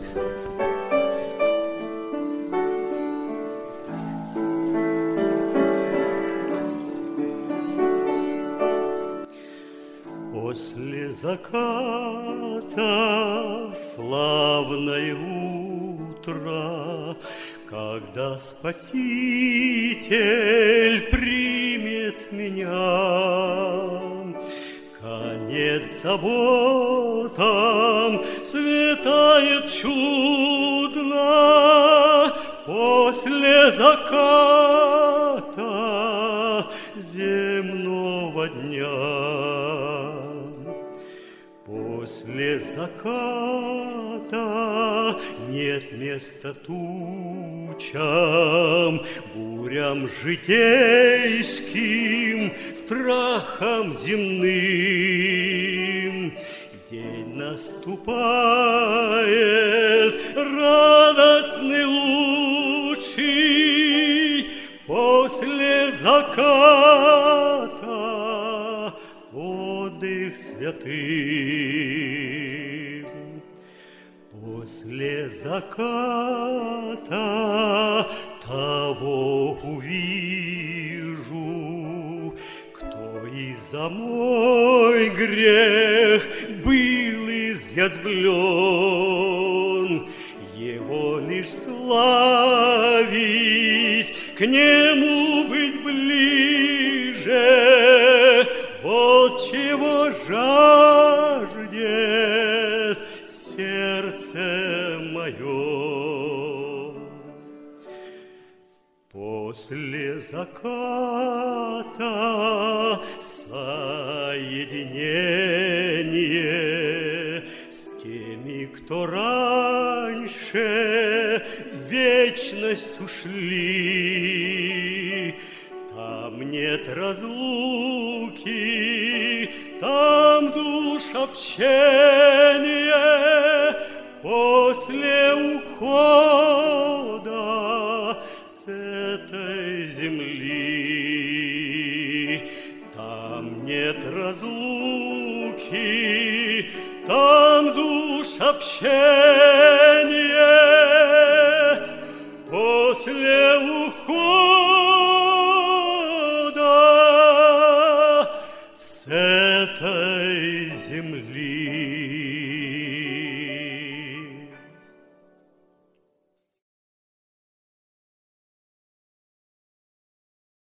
После заката славное утро, когда Спаситель примет меня, конец заботам светает чудно после заката земного дня. После заката нет места тучам, бурям житейским, страхам земным. День наступает радостный лучший после заката, отдых святым. После заката того увижу, кто и за мой грех был изъязвлен, его лишь славить, к нему быть ближе, вот чего жаждет сердце мое. После заката соединение с теми, кто раньше в вечность ушли. Там нет разлуки, там душ общения после ухода с этой земли. Там нет разлуки, там душ общения после ухода с этой земли.